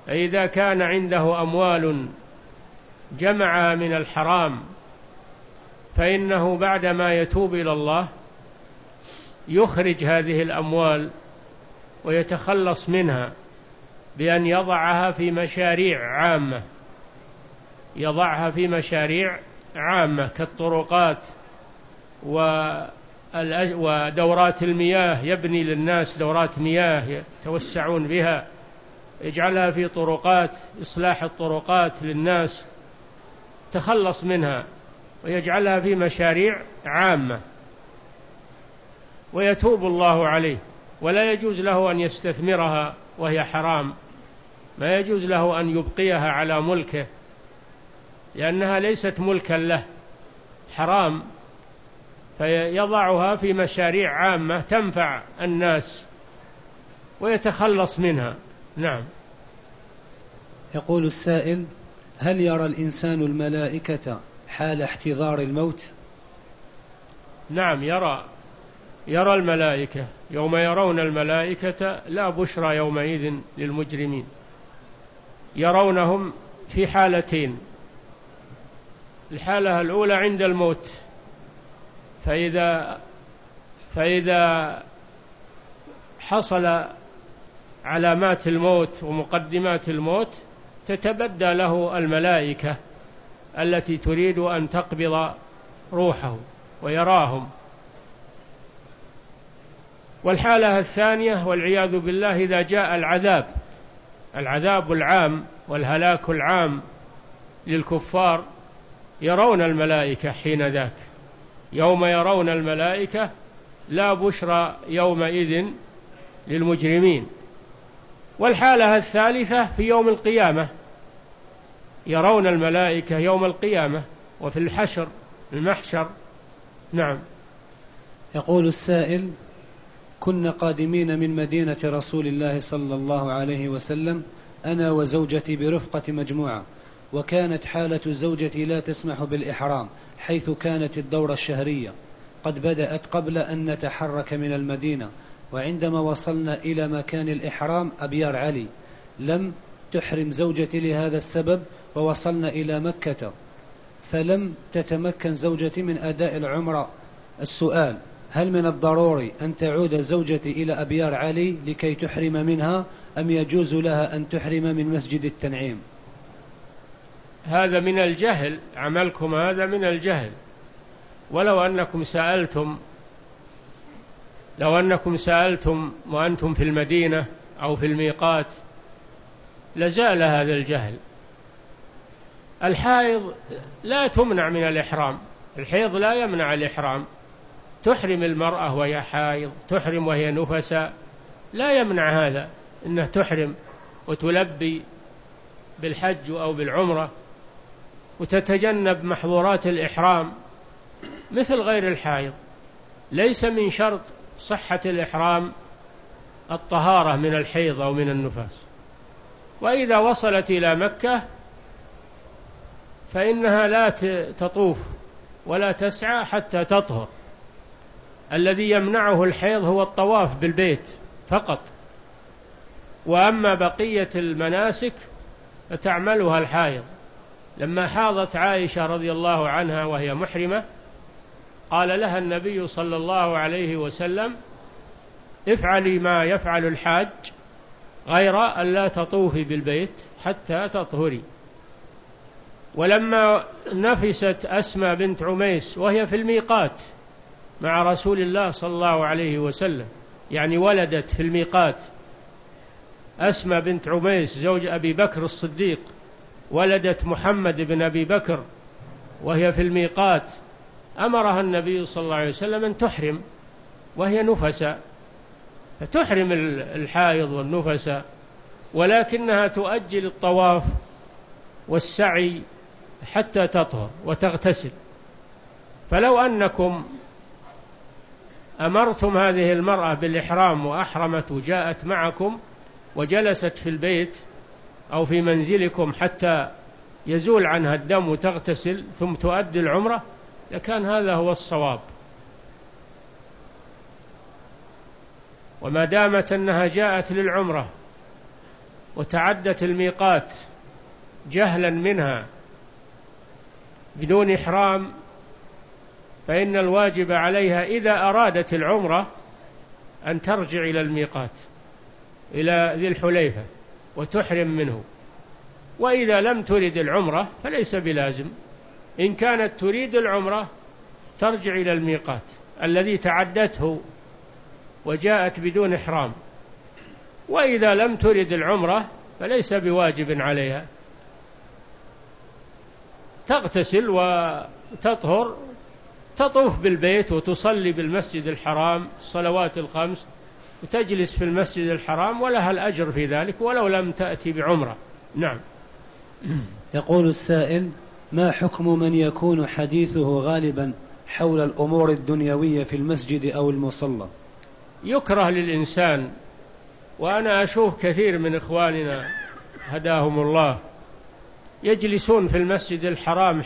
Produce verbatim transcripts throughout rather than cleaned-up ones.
فإذا كان عنده أموال جمعها من الحرام فإنه بعدما يتوب إلى الله يخرج هذه الأموال ويتخلص منها بأن يضعها في مشاريع عامة، يضعها في مشاريع عامة كالطرقات ودورات المياه، يبني للناس دورات مياه يتوسعون بها، يجعلها في طرقات، إصلاح الطرقات للناس، تخلص منها ويجعلها في مشاريع عامة ويتوب الله عليه. ولا يجوز له أن يستثمرها وهي حرام، ما يجوز له أن يبقيها على ملكه لأنها ليست ملكا له، حرام، فيضعها في مشاريع عامة تنفع الناس ويتخلص منها. نعم. يقول السائل: هل يرى الإنسان الملائكة حال احتضار الموت؟ نعم، يرى يرى الملائكة يوم يرون الملائكة لا بشرى يومئذ للمجرمين، يرونهم في حالتين: الحالة الأولى عند الموت، فإذا فإذا حصل علامات الموت ومقدمات الموت تتبدى له الملائكة التي تريد أن تقبض روحه ويراهم. والحالة الثانية والعياذ بالله إذا جاء العذاب العذاب العام والهلاك العام للكفار يرون الملائكة حين ذاك، يوم يرون الملائكة لا بشرى يومئذ للمجرمين. والحالة الثالثة في يوم القيامة، يرون الملائكة يوم القيامة وفي الحشر المحشر. نعم. يقول السائل: كنا قادمين من مدينة رسول الله صلى الله عليه وسلم أنا وزوجتي برفقة مجموعة، وكانت حالة زوجتي لا تسمح بالإحرام حيث كانت الدورة الشهرية قد بدأت قبل أن نتحرك من المدينة، وعندما وصلنا إلى مكان الإحرام أبيار علي لم تحرم زوجتي لهذا السبب، ووصلنا إلى مكة فلم تتمكن زوجتي من أداء العمرة. السؤال: هل من الضروري أن تعود زوجتي إلى أبيار علي لكي تحرم منها، أم يجوز لها أن تحرم من مسجد التنعيم؟ هذا من الجهل، عملكم هذا من الجهل. ولو أنكم سألتم لو أنكم سألتم وأنتم في المدينة أو في الميقات لزال هذا الجهل. الحائض لا تمنع من الإحرام، الحيض لا يمنع الإحرام، تحرم المرأة وهي حائض، تحرم وهي نفساء، لا يمنع هذا إنه تحرم وتلبي بالحج أو بالعمرة وتتجنب محظورات الإحرام مثل غير الحائض. ليس من شرط صحة الإحرام الطهارة من الحيض أو من النفاس. وإذا وصلت إلى مكة فإنها لا تطوف ولا تسعى حتى تطهر. الذي يمنعه الحيض هو الطواف بالبيت فقط، وأما بقية المناسك فتعملها الحائض. لما حاضت عائشة رضي الله عنها وهي محرمة قال لها النبي صلى الله عليه وسلم: افعلي ما يفعل الحاج غير أن لا تطوفي بالبيت حتى تطهري. ولما نفست أسمى بنت عميس وهي في الميقات مع رسول الله صلى الله عليه وسلم، يعني ولدت في الميقات، أسمى بنت عميس زوج أبي بكر الصديق ولدت محمد بن أبي بكر وهي في الميقات، أمرها النبي صلى الله عليه وسلم أن تحرم وهي نفساء، فتحرم الحائض والنفساء، ولكنها تؤجل الطواف والسعي حتى تطهر وتغتسل. فلو أنكم أمرتم هذه المرأة بالإحرام وأحرمت وجاءت معكم وجلست في البيت أو في منزلكم حتى يزول عنها الدم وتغتسل ثم تؤدي العمرة لكان هذا هو الصواب. وما دامت أنها جاءت للعمرة وتعدت الميقات جهلا منها بدون إحرام، فإن الواجب عليها إذا أرادت العمرة أن ترجع إلى الميقات إلى ذي الحليفة وتحرم منه. وإذا لم ترد العمرة فليس بلازم، إن كانت تريد العمرة ترجع إلى الميقات الذي تعدته وجاءت بدون إحرام. وإذا لم ترد العمرة فليس بواجب عليها، تغتسل وتطهر، تطوف بالبيت وتصلي بالمسجد الحرام الصلوات الخمس وتجلس في المسجد الحرام، ولها الأجر في ذلك ولو لم تأتي بعمرة. نعم. يقول السائل: ما حكم من يكون حديثه غالبا حول الأمور الدنيوية في المسجد أو المصلى؟ يكره للإنسان، وأنا أشوف كثير من إخواننا هداهم الله يجلسون في المسجد الحرام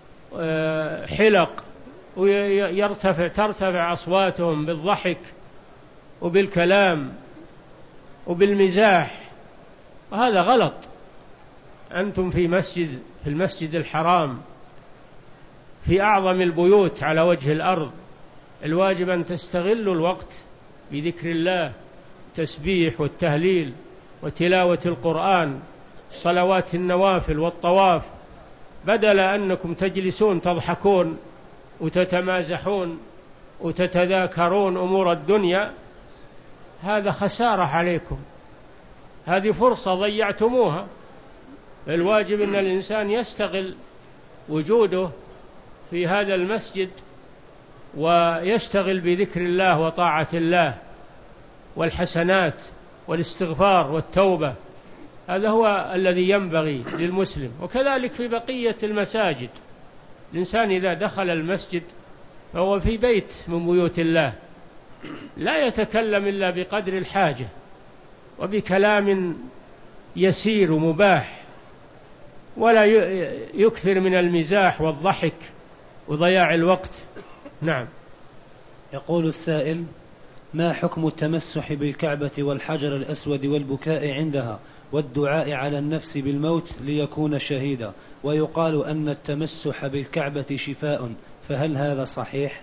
حلق ويرتفع ترتفع أصواتهم بالضحك وبالكلام وبالمزاح، وهذا غلط. أنتم في مسجد في المسجد الحرام في أعظم البيوت على وجه الأرض، الواجب أن تستغلوا الوقت بذكر الله، التسبيح والتهليل وتلاوة القرآن، صلوات النوافل والطواف، بدل أنكم تجلسون تضحكون وتتمازحون وتتذاكرون أمور الدنيا. هذا خسارة عليكم، هذه فرصة ضيعتموها. الواجب أن الإنسان يستغل وجوده في هذا المسجد ويشتغل بذكر الله وطاعة الله والحسنات والاستغفار والتوبة، هذا هو الذي ينبغي للمسلم. وكذلك في بقية المساجد، الإنسان إذا دخل المسجد فهو في بيت من بيوت الله، لا يتكلم إلا بقدر الحاجة وبكلام يسير ومباح، ولا يكثر من المزاح والضحك وضياع الوقت. نعم. يقول السائل: ما حكم التمسح بالكعبة والحجر الأسود والبكاء عندها والدعاء على النفس بالموت ليكون شهيدا، ويقال أن التمسح بالكعبة شفاء، فهل هذا صحيح؟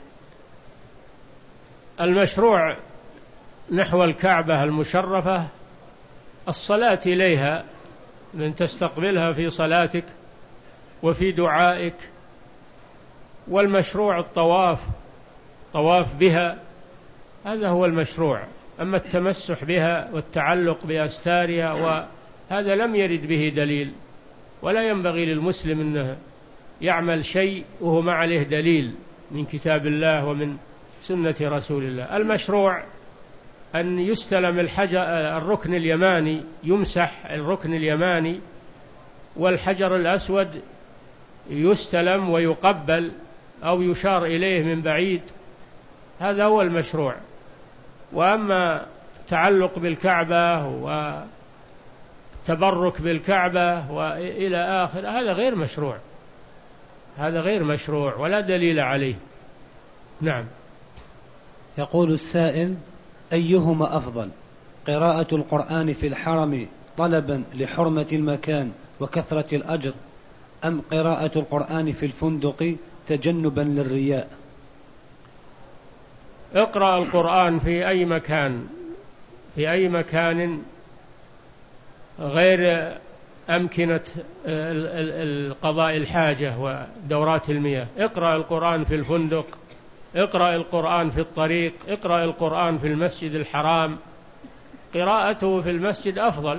المشروع نحو الكعبة المشرفة الصلاة إليها، من تستقبلها في صلاتك وفي دعائك، والمشروع الطواف طواف بها، هذا هو المشروع. أما التمسح بها والتعلق بأستارها وهذا لم يرد به دليل، ولا ينبغي للمسلم أنه يعمل شيء وهو ما عليه دليل من كتاب الله ومن سنة رسول الله. المشروع أن يستلم الحجر الركن اليماني، يمسح الركن اليماني، والحجر الأسود يستلم ويقبل أو يشار إليه من بعيد، هذا هو المشروع. وأما التعلق بالكعبة والتبرك بالكعبة وإلى آخر، هذا غير مشروع، هذا غير مشروع ولا دليل عليه. نعم. يقول السائل: أيهما أفضل، قراءة القرآن في الحرم طلبا لحرمة المكان وكثرة الأجر، أم قراءة القرآن في الفندق تجنبا للرياء؟ اقرأ القرآن في أي مكان، في أي مكان غير أمكنة القضاء الحاجة ودورات المياه. اقرأ القرآن في الفندق، اقرأ القرآن في الطريق، اقرأ القرآن في المسجد الحرام، قراءته في المسجد أفضل.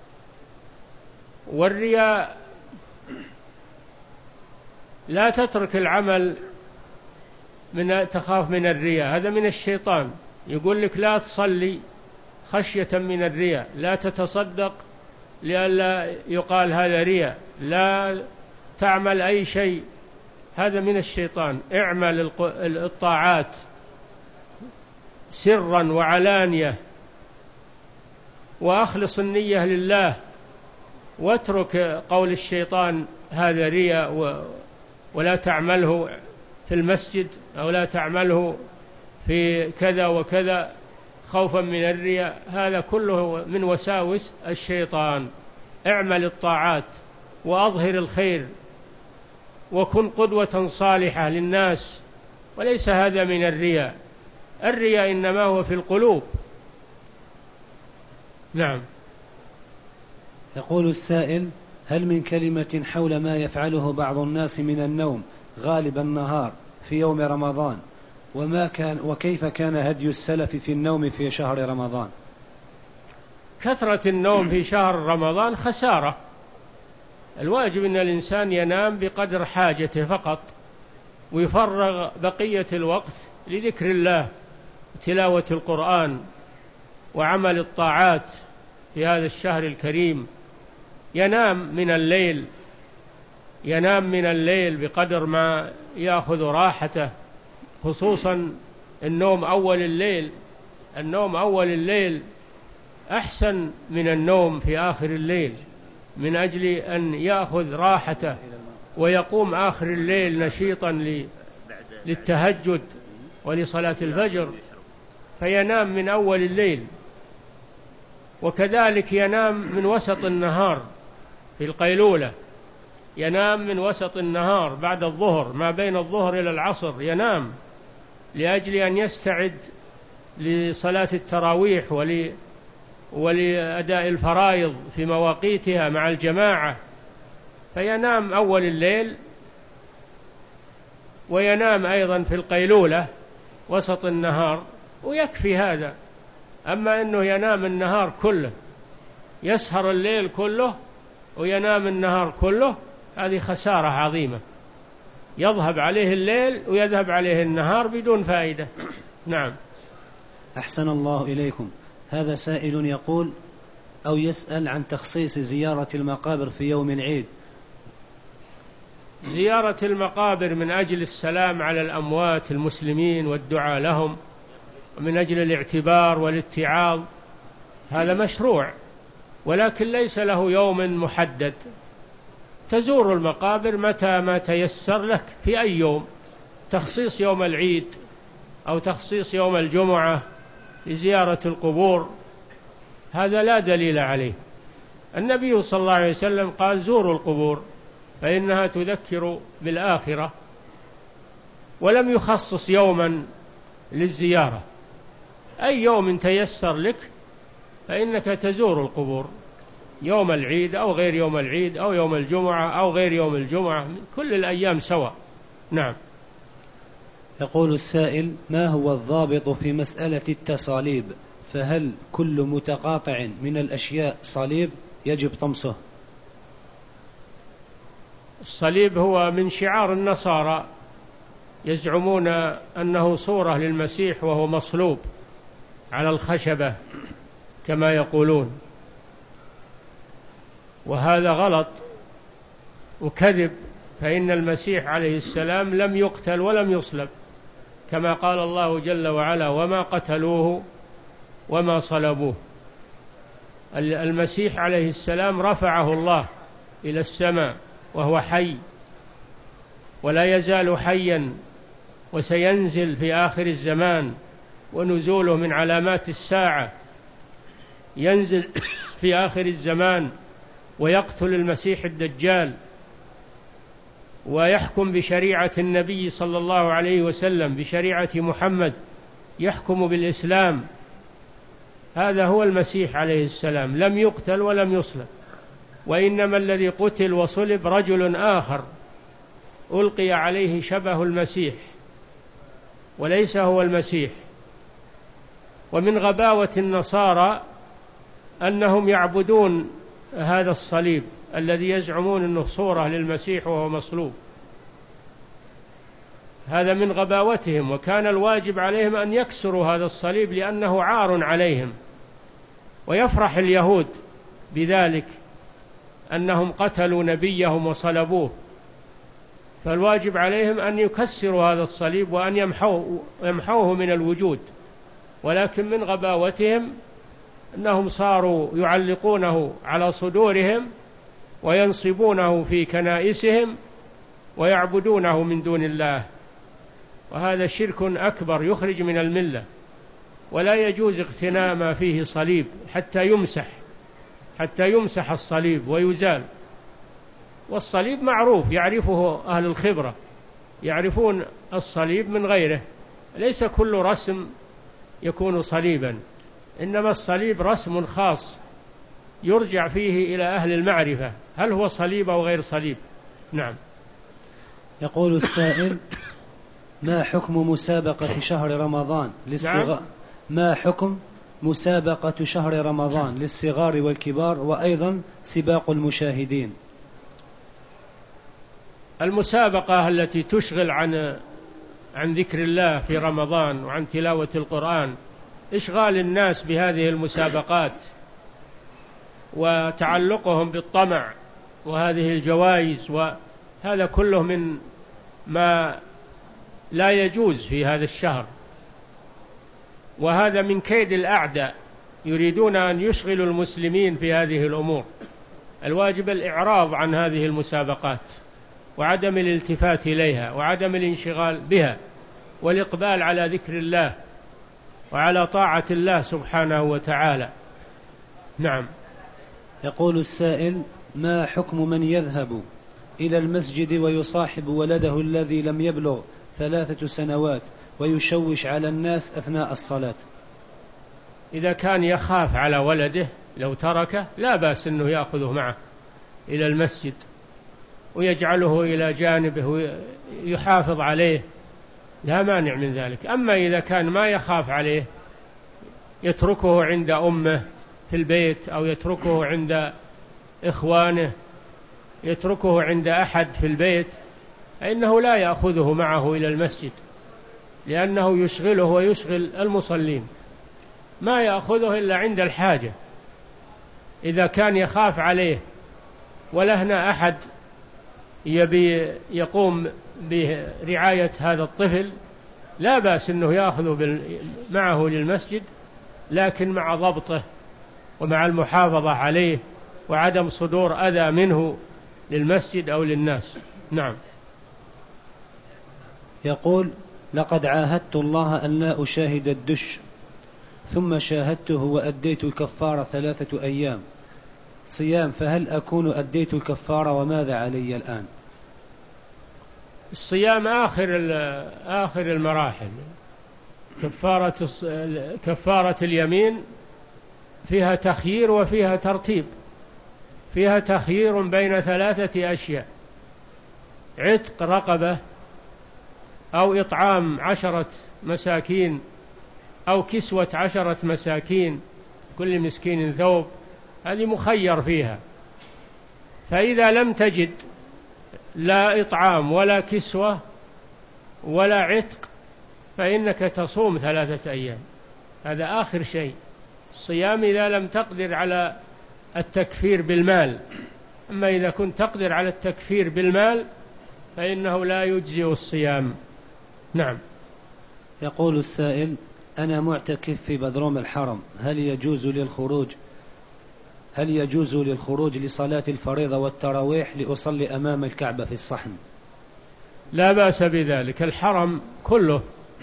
والرياء لا تترك العمل من تخاف من الرياء، هذا من الشيطان. يقول لك لا تصلي خشية من الرياء، لا تتصدق لئلا يقال هذا رياء، لا تعمل أي شيء، هذا من الشيطان. اعمل الطاعات سرا وعلانية وأخلص النية لله، واترك قول الشيطان هذا رياء ولا تعمله في المسجد أو لا تعمله في كذا وكذا، خوفا من الرياء، هذا كله من وساوس الشيطان. اعمل الطاعات وأظهر الخير وكن قدوة صالحة للناس، وليس هذا من الرياء. الرياء إنما هو في القلوب. نعم. يقول السائل: هل من كلمة حول ما يفعله بعض الناس من النوم غالب النهار في يوم رمضان، وما كان وكيف كان هدي السلف في النوم في شهر رمضان؟ كثرة النوم في شهر رمضان خسارة. الواجب أن الإنسان ينام بقدر حاجته فقط، ويفرغ بقية الوقت لذكر الله وتلاوة القرآن وعمل الطاعات في هذا الشهر الكريم. ينام من الليل ينام من الليل بقدر ما يأخذ راحته، خصوصا النوم أول الليل. النوم أول الليل أحسن من النوم في آخر الليل، من أجل أن يأخذ راحته ويقوم آخر الليل نشيطا للتهجد ولصلاة الفجر، فينام من أول الليل. وكذلك ينام من وسط النهار في القيلولة، ينام من وسط النهار بعد الظهر، ما بين الظهر إلى العصر ينام، لأجل أن يستعد لصلاة التراويح ول ولأداء الفرائض في مواقيتها مع الجماعة. فينام أول الليل، وينام أيضا في القيلولة وسط النهار، ويكفي هذا. أما أنه ينام النهار كله، يسهر الليل كله وينام النهار كله، هذه خسارة عظيمة. يذهب عليه الليل ويذهب عليه النهار بدون فائدة. نعم. أحسن الله إليكم. هذا سائل يقول أو يسأل عن تخصيص زيارة المقابر في يوم العيد. زيارة المقابر من أجل السلام على الأموات المسلمين والدعاء لهم، ومن أجل الاعتبار والاتعاظ، هذا مشروع، ولكن ليس له يوم محدد. تزور المقابر متى ما تيسر لك في أي يوم. تخصيص يوم العيد أو تخصيص يوم الجمعة لزيارة القبور هذا لا دليل عليه. النبي صلى الله عليه وسلم قال: زوروا القبور فإنها تذكر بالآخرة، ولم يخصص يوما للزيارة. أي يوم تيسر لك فإنك تزور القبور، يوم العيد أو غير يوم العيد أو يوم الجمعة أو غير يوم الجمعة، كل الأيام سواء. نعم. يقول السائل: ما هو الضابط في مسألة التصاليب؟ فهل كل متقاطع من الأشياء صليب يجب طمسه؟ الصليب هو من شعار النصارى، يزعمون أنه صورة للمسيح وهو مصلوب على الخشبة كما يقولون، وهذا غلط وكذب. فإن المسيح عليه السلام لم يقتل ولم يصلب، كما قال الله جل وعلا: وما قتلوه وما صلبوه. المسيح عليه السلام رفعه الله إلى السماء وهو حي، ولا يزال حيا، وسينزل في آخر الزمان، ونزوله من علامات الساعة. ينزل في آخر الزمان ويقتل المسيح الدجال، ويحكم بشريعة النبي صلى الله عليه وسلم، بشريعة محمد، يحكم بالإسلام. هذا هو المسيح عليه السلام، لم يقتل ولم يصلب. وإنما الذي قتل وصلب رجل آخر ألقي عليه شبه المسيح، وليس هو المسيح. ومن غباوة النصارى أنهم يعبدون هذا الصليب الذي يزعمون أنه صورة للمسيح وهو مصلوب. هذا من غباوتهم، وكان الواجب عليهم أن يكسروا هذا الصليب لأنه عار عليهم. ويفرح اليهود بذلك، أنهم قتلوا نبيهم وصلبوه، فالواجب عليهم أن يكسروا هذا الصليب وأن يمحوه, يمحوه من الوجود. ولكن من غباوتهم أنهم صاروا يعلقونه على صدورهم وينصبونه في كنائسهم ويعبدونه من دون الله، وهذا شرك أكبر يخرج من الملة. ولا يجوز اقتناء ما فيه صليب حتى يمسح حتى يمسح الصليب ويزال. والصليب معروف يعرفه أهل الخبرة، يعرفون الصليب من غيره، ليس كل رسم يكون صليبا، إنما الصليب رسم خاص يرجع فيه إلى أهل المعرفة هل هو صليب أو غير صليب. نعم. يقول السائل: ما حكم مسابقة شهر رمضان للصغار؟ نعم. ما حكم مسابقة شهر رمضان للصغار والكبار، وأيضا سباق المشاهدين؟ المسابقة التي تشغل عن عن ذكر الله في رمضان وعن تلاوة القرآن، إشغال الناس بهذه المسابقات وتعلقهم بالطمع وهذه الجوائز، وهذا كله من ما لا يجوز في هذا الشهر، وهذا من كيد الأعداء، يريدون أن يشغلوا المسلمين في هذه الأمور. الواجب الإعراض عن هذه المسابقات وعدم الالتفات إليها وعدم الانشغال بها، والإقبال على ذكر الله وعلى طاعة الله سبحانه وتعالى. نعم. يقول السائل: ما حكم من يذهب إلى المسجد ويصاحب ولده الذي لم يبلغ ثلاثة سنوات ويشوش على الناس أثناء الصلاة؟ إذا كان يخاف على ولده لو تركه لا بأس أنه يأخذه معه إلى المسجد ويجعله إلى جانبه ويحافظ عليه، لا مانع من ذلك. أما إذا كان ما يخاف عليه يتركه عند أمه في البيت، أو يتركه عند إخوانه، يتركه عند أحد في البيت، فإنه لا يأخذه معه إلى المسجد، لأنه يشغله ويشغل المصلين، ما يأخذه إلا عند الحاجة. إذا كان يخاف عليه ولهنا أحد يبي يقوم برعاية هذا الطفل لا بأس أنه يأخذه معه للمسجد، لكن مع ضبطه ومع المحافظة عليه وعدم صدور أذى منه للمسجد أو للناس. نعم. يقول: لقد عاهدت الله أن لا أشاهد الدش، ثم شاهدته وأديت الكفارة ثلاثة أيام صيام، فهل أكون أديت الكفارة وماذا علي الآن؟ الصيام آخر آخر المراحل. كفارة كفارة اليمين فيها تخيير وفيها ترتيب، فيها تخيير بين ثلاثة أشياء: عتق رقبة، أو إطعام عشرة مساكين، أو كسوة عشرة مساكين، كل مسكين ثوب، هذه مخير فيها. فإذا لم تجد لا إطعام ولا كسوة ولا عتق فإنك تصوم ثلاثة أيام، هذا آخر شيء. الصيام إذا لم تقدر على التكفير بالمال، أما إذا كنت تقدر على التكفير بالمال فإنه لا يجزئ الصيام. نعم. يقول السائل: أنا معتكف في بدروم الحرم، هل يجوز للخروج هل يجوز للخروج لصلاة الفريضة والتراويح لأصلي أمام الكعبة في الصحن؟ لا بأس بذلك. الحرم كله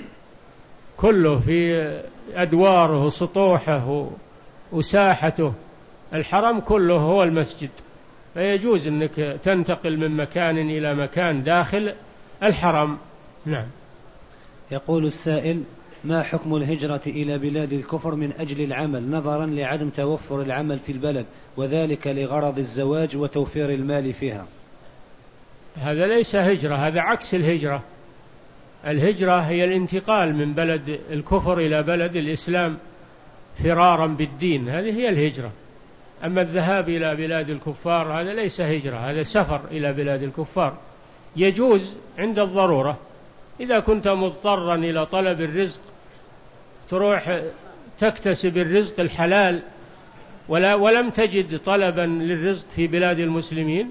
كله في أدواره وسطوحه وساحته، الحرم كله هو المسجد، فيجوز أنك تنتقل من مكان إلى مكان داخل الحرم. نعم. يقول السائل: ما حكم الهجرة إلى بلاد الكفر من أجل العمل، نظرا لعدم توفر العمل في البلد، وذلك لغرض الزواج وتوفير المال فيها؟ هذا ليس هجرة، هذا عكس الهجرة. الهجرة هي الانتقال من بلد الكفر إلى بلد الإسلام فرارا بالدين، هذه هي الهجرة. أما الذهاب إلى بلاد الكفار هذا ليس هجرة، هذا سفر إلى بلاد الكفار. يجوز عند الضرورة، إذا كنت مضطرا إلى طلب الرزق تروح تكتسب الرزق الحلال ولا ولم تجد طلبا للرزق في بلاد المسلمين،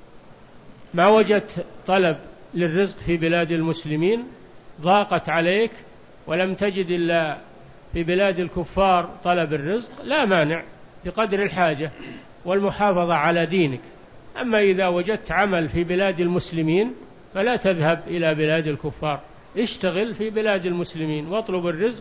ما وجدت طلب للرزق في بلاد المسلمين، ضاقت عليك ولم تجد إلا في بلاد الكفار طلب الرزق، لا مانع بقدر الحاجة والمحافظة على دينك. أما إذا وجدت عمل في بلاد المسلمين فلا تذهب إلى بلاد الكفار، اشتغل في بلاد المسلمين واطلب الرزق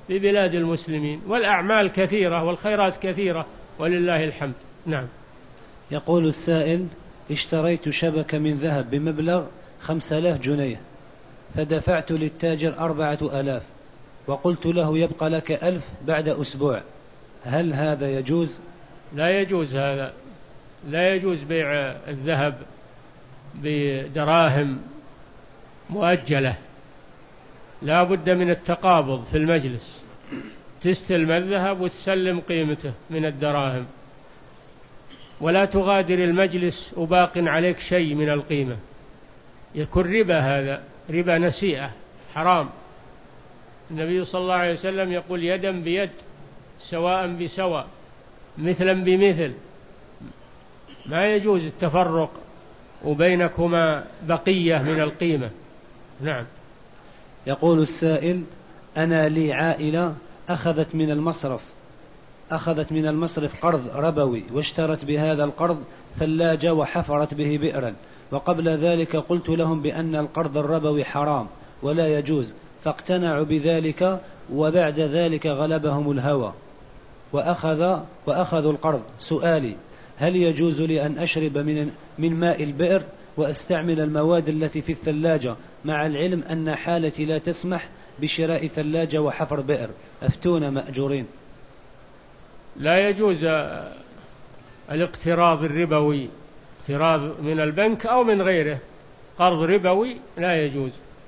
في بلاد المسلمين، والأعمال كثيرة والخيرات كثيرة ولله الحمد. نعم. يقول السائل: اشتريت شبكة من ذهب بمبلغ خمسة آلاف جنيه، فدفعت للتاجر أربعة آلاف، وقلت له يبقى لك ألف بعد أسبوع، هل هذا يجوز؟ لا يجوز هذا، لا يجوز بيع الذهب بدراهم مؤجلة، لا بد من التقابض في المجلس، تستلم الذهب وتسلم قيمته من الدراهم، ولا تغادر المجلس وباق عليك شيء من القيمة، يكون ربا، هذا ربا نسيئة حرام. النبي صلى الله عليه وسلم يقول: يدا بيد سواء بسواء مثلا بمثل، ما يجوز التفرق وبينكما بقية من القيمة. نعم. يقول السائل: أنا لي عائلة أخذت من المصرف أخذت من المصرف قرض ربوي، واشترت بهذا القرض ثلاجة وحفرت به بئرا، وقبل ذلك قلت لهم بأن القرض الربوي حرام ولا يجوز، فاقتنعوا بذلك، وبعد ذلك غلبهم الهوى وأخذ وأخذوا القرض. سؤالي: هل يجوز لي أن أشرب من من ماء البئر وأستعمل المواد التي في الثلاجة، مع العلم أن حالتي لا تسمح بشراء ثلاجة وحفر بئر؟ أفتونا مأجورين. لا يجوز الاقتراض الربوي، اقتراض من البنك أو من غيره، قرض ربوي لا يجوز،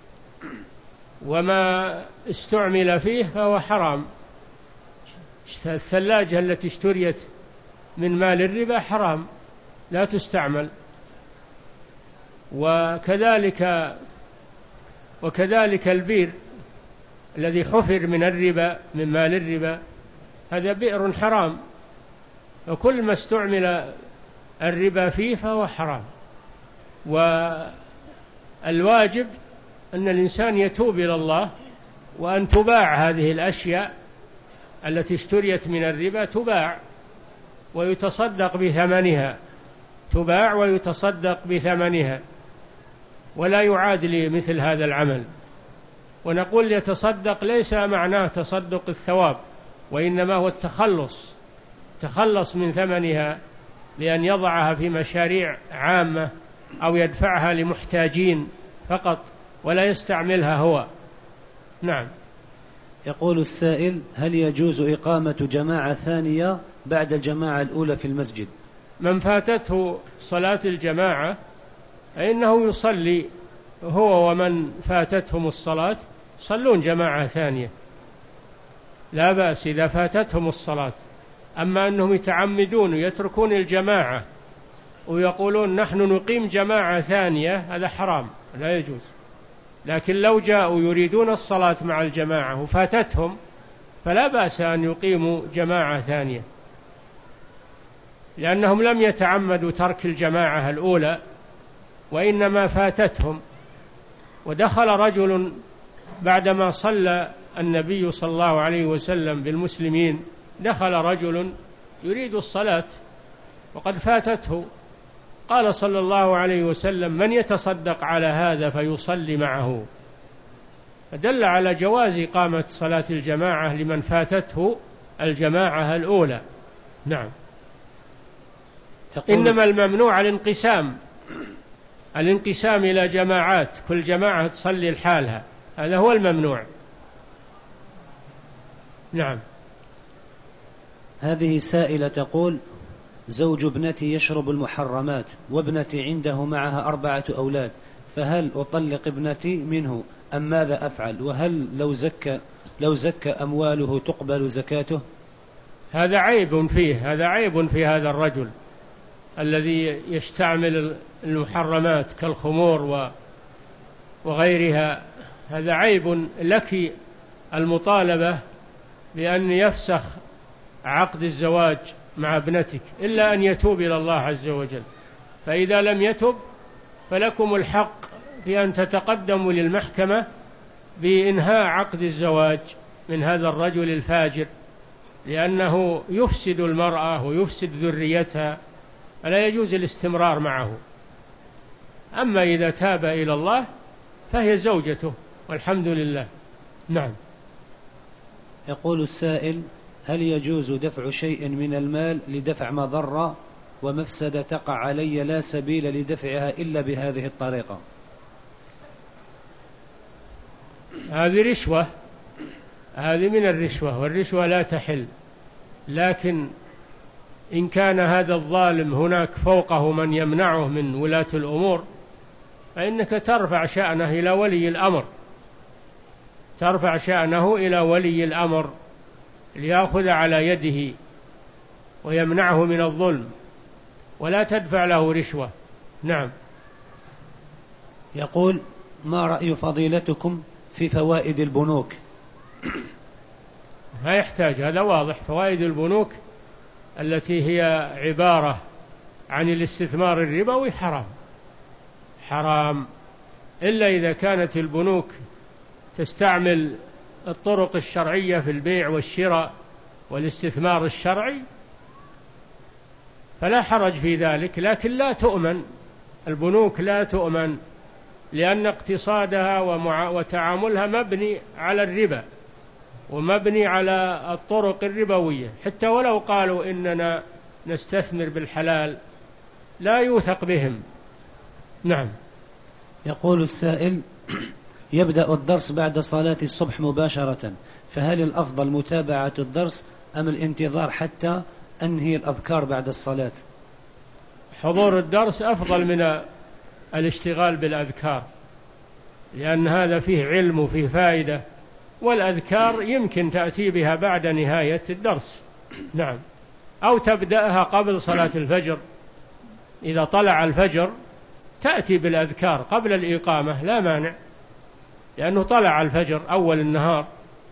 وما استعمل فيه فهو حرام. الثلاجة التي اشتريت من مال الربا حرام، لا تستعمل. وكذلك وكذلك البئر الذي حفر من الربا من مال الربا، هذا بئر حرام، وكل ما استعمل الربا فيه فهو حرام. والواجب أن الإنسان يتوب إلى الله، وأن تباع هذه الأشياء التي اشتريت من الربا، تباع ويتصدق بثمنها، تباع ويتصدق بثمنها، ولا يعاد لمثل هذا العمل. ونقول يتصدق ليس معناه تصدق الثواب، وإنما هو التخلص، تخلص من ثمنها بأن يضعها في مشاريع عامة أو يدفعها لمحتاجين فقط، ولا يستعملها هو. نعم. يقول السائل: هل يجوز إقامة جماعة ثانية بعد الجماعة الأولى في المسجد؟ من فاتته صلاة الجماعة فإنه يصلي هو ومن فاتتهم الصلاة، يصلون جماعة ثانية، لا بأس إذا فاتتهم الصلاة. أما أنهم يتعمدون ويتركون الجماعة ويقولون نحن نقيم جماعة ثانية، هذا حرام لا يجوز. لكن لو جاءوا يريدون الصلاة مع الجماعة وفاتتهم فلا بأس أن يقيموا جماعة ثانية، لأنهم لم يتعمدوا ترك الجماعة الأولى، وإنما فاتتهم. ودخل رجل بعدما صلى النبي صلى الله عليه وسلم بالمسلمين، دخل رجل يريد الصلاة وقد فاتته، قال صلى الله عليه وسلم: من يتصدق على هذا فيصلي معه؟ فدل على جواز إقامة صلاة الجماعة لمن فاتته الجماعة الأولى. نعم. إنما الممنوع الانقسام، الانقسام إلى جماعات، كل جماعة تصلي لحالها، هذا هو الممنوع. نعم. هذه سائلة تقول: زوج ابنتي يشرب المحرمات، وابنتي عنده معها أربعة أولاد، فهل أطلق ابنتي منه أم ماذا أفعل؟ وهل لو زكى لو زكى أمواله تقبل زكاته؟ هذا عيب فيه، هذا عيب في هذا الرجل الذي يستعمل المحرمات كالخمور وغيرها، هذا عيب لك المطالبة بأن يفسخ عقد الزواج مع ابنتك، إلا أن يتوب إلى الله عز وجل. فإذا لم يتب فلكم الحق في أن تتقدموا للمحكمة بإنهاء عقد الزواج من هذا الرجل الفاجر، لأنه يفسد المرأة ويفسد ذريتها، فلا يجوز الاستمرار معه. أما إذا تاب إلى الله فهي زوجته والحمد لله. نعم. يقول السائل: هل يجوز دفع شيء من المال لدفع مضرة ومفسدة تقع علي لا سبيل لدفعها إلا بهذه الطريقة؟ هذه رشوة، هذه من الرشوة، والرشوة لا تحل. لكن إن كان هذا الظالم هناك فوقه من يمنعه من ولاة الأمور، فإنك ترفع شأنه إلى ولي الأمر، ترفع شأنه إلى ولي الأمر ليأخذ على يده ويمنعه من الظلم، ولا تدفع له رشوة. نعم. يقول: ما رأي فضيلتكم في فوائد البنوك؟ ما يحتاج، هذا واضح. فوائد البنوك التي هي عبارة عن الاستثمار الربوي حرام، حرام، إلا إذا كانت البنوك تستعمل الطرق الشرعية في البيع والشراء والاستثمار الشرعي فلا حرج في ذلك. لكن لا تؤمن البنوك، لا تؤمن، لأن اقتصادها وتعاملها مبني على الربا ومبني على الطرق الربوية. حتى ولو قالوا إننا نستثمر بالحلال لا يوثق بهم. نعم. يقول السائل: يبدأ الدرس بعد صلاة الصبح مباشرة، فهل الأفضل متابعة الدرس أم الانتظار حتى أنهي الأذكار بعد الصلاة؟ حضور الدرس أفضل من الاشتغال بالأذكار، لأن هذا فيه علم وفيه فائدة، والأذكار يمكن تأتي بها بعد نهاية الدرس. نعم. أو تبدأها قبل صلاة الفجر، إذا طلع الفجر تأتي بالأذكار قبل الإقامة لا مانع، لأنه طلع الفجر أول النهار.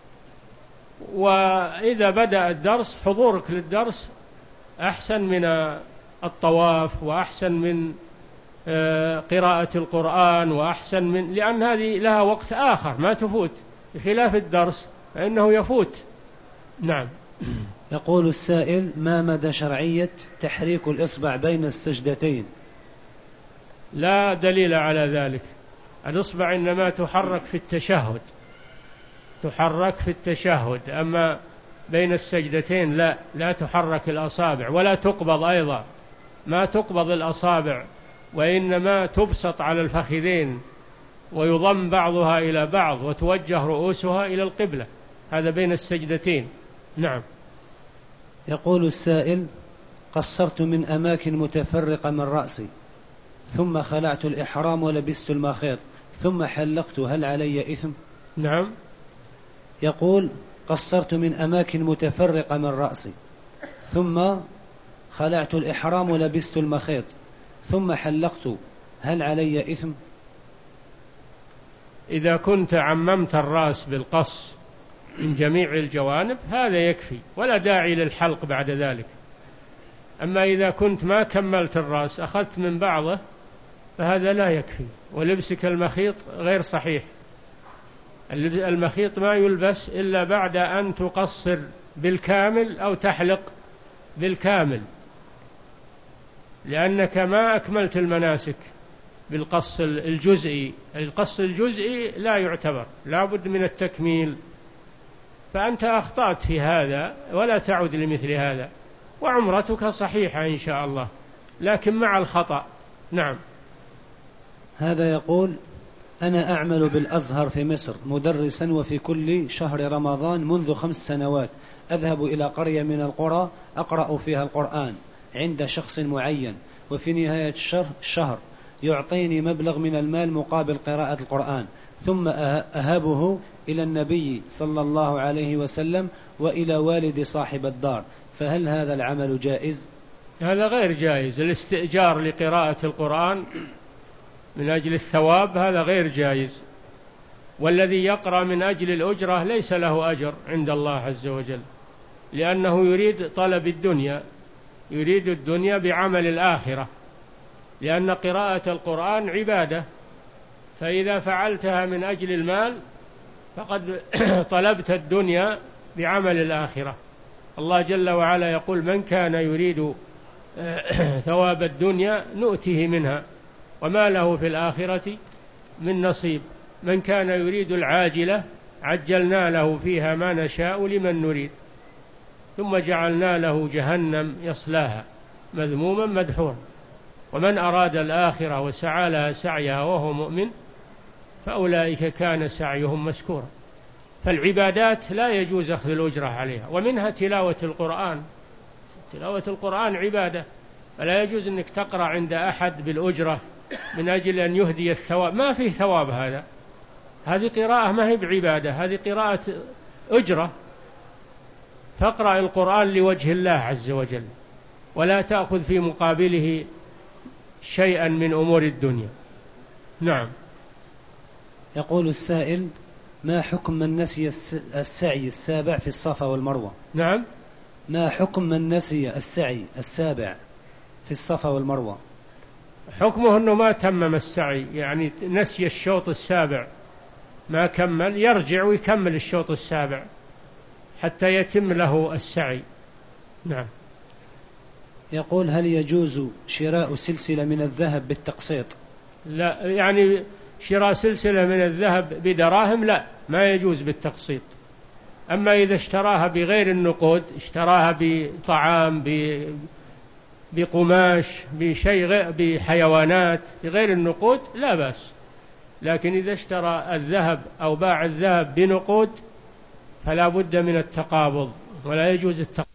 وإذا بدأ الدرس حضورك للدرس أحسن من الطواف، وأحسن من قراءة القرآن، وأحسن من، لأن هذه لها وقت آخر ما تفوت، بخلاف الدرس فإنه يفوت. نعم. يقول السائل: ما مدى شرعية تحريك الإصبع بين السجدتين؟ لا دليل على ذلك. الإصبع إنما تحرك في التشهد، تحرك في التشهد، أما بين السجدتين لا، لا تحرك الأصابع، ولا تقبض أيضا، ما تقبض الأصابع، وإنما تبسط على الفخذين ويضم بعضها إلى بعض وتوجه رؤوسها إلى القبلة، هذا بين السجدتين. نعم. يقول السائل: قصرت من أماكن متفرقة من رأسي، ثم خلعت الإحرام ولبست المخيط، ثم حلقت، هل علي إثم؟ نعم. يقول: قصرت من أماكن متفرقة من رأسي، ثم خلعت الإحرام ولبست المخيط، ثم حلقت، هل علي إثم؟ إذا كنت عممت الرأس بالقص من جميع الجوانب هذا يكفي، ولا داعي للحلق بعد ذلك. أما إذا كنت ما كملت الرأس، أخذت من بعضه، فهذا لا يكفي. ولبسك المخيط غير صحيح. المخيط ما يلبس إلا بعد أن تقصر بالكامل أو تحلق بالكامل، لأنك ما أكملت المناسك بالقص الجزئي. القص الجزئي لا يعتبر، لا بد من التكميل. فأنت أخطأت في هذا، ولا تعود لمثل هذا، وعمرتك صحيحة إن شاء الله، لكن مع الخطأ. نعم. هذا يقول: أنا أعمل بالأزهر في مصر مدرسا، وفي كل شهر رمضان منذ خمس سنوات أذهب إلى قرية من القرى أقرأ فيها القرآن عند شخص معين، وفي نهاية الشهر يعطيني مبلغ من المال مقابل قراءة القرآن، ثم أهبه إلى النبي صلى الله عليه وسلم وإلى والد صاحب الدار، فهل هذا العمل جائز؟ هذا غير جائز. الاستئجار لقراءة القرآن من أجل الثواب هذا غير جائز، والذي يقرأ من أجل الأجرة ليس له أجر عند الله عز وجل، لأنه يريد طلب الدنيا، يريد الدنيا بعمل الآخرة، لأن قراءة القرآن عبادة، فإذا فعلتها من أجل المال فقد طلبت الدنيا بعمل الآخرة. الله جل وعلا يقول: من كان يريد ثواب الدنيا نؤته منها وما له في الآخرة من نصيب. من كان يريد العاجلة عجلنا له فيها ما نشاء لمن نريد ثم جعلنا له جهنم يصلاها مذموما مدحورا ومن أراد الآخرة وسعى لها سعيها وهو مؤمن فأولئك كان سعيهم مشكورا. فالعبادات لا يجوز أخذ الأجرة عليها، ومنها تلاوة القرآن. تلاوة القرآن عبادة، فلا يجوز أنك تقرأ عند أحد بالأجرة من أجل أن يهدي الثواب، ما فيه ثواب هذا. هذه قراءة ما هي بعبادة، هذه قراءة أجرة. فاقرأ القرآن لوجه الله عز وجل ولا تأخذ في مقابله شيئا من أمور الدنيا. نعم. يقول السائل: ما حكم من نسي السعي السابع في الصفا والمروة؟ نعم. ما حكم من نسي السعي السابع في الصفا والمروة؟ حكمه أنه ما تمم السعي، يعني نسي الشوط السابع ما كمل، يرجع ويكمل الشوط السابع حتى يتم له السعي. نعم. يقول: هل يجوز شراء سلسلة من الذهب بالتقسيط؟ لا، يعني شراء سلسلة من الذهب بدراهم لا، ما يجوز بالتقسيط. أما إذا اشتراها بغير النقود، اشتراها بطعام، بقماش، بشيء، بحيوانات بغير النقود لا بأس. لكن إذا اشترى الذهب أو باع الذهب بنقود فلا بد من التقابض ولا يجوز التقابض.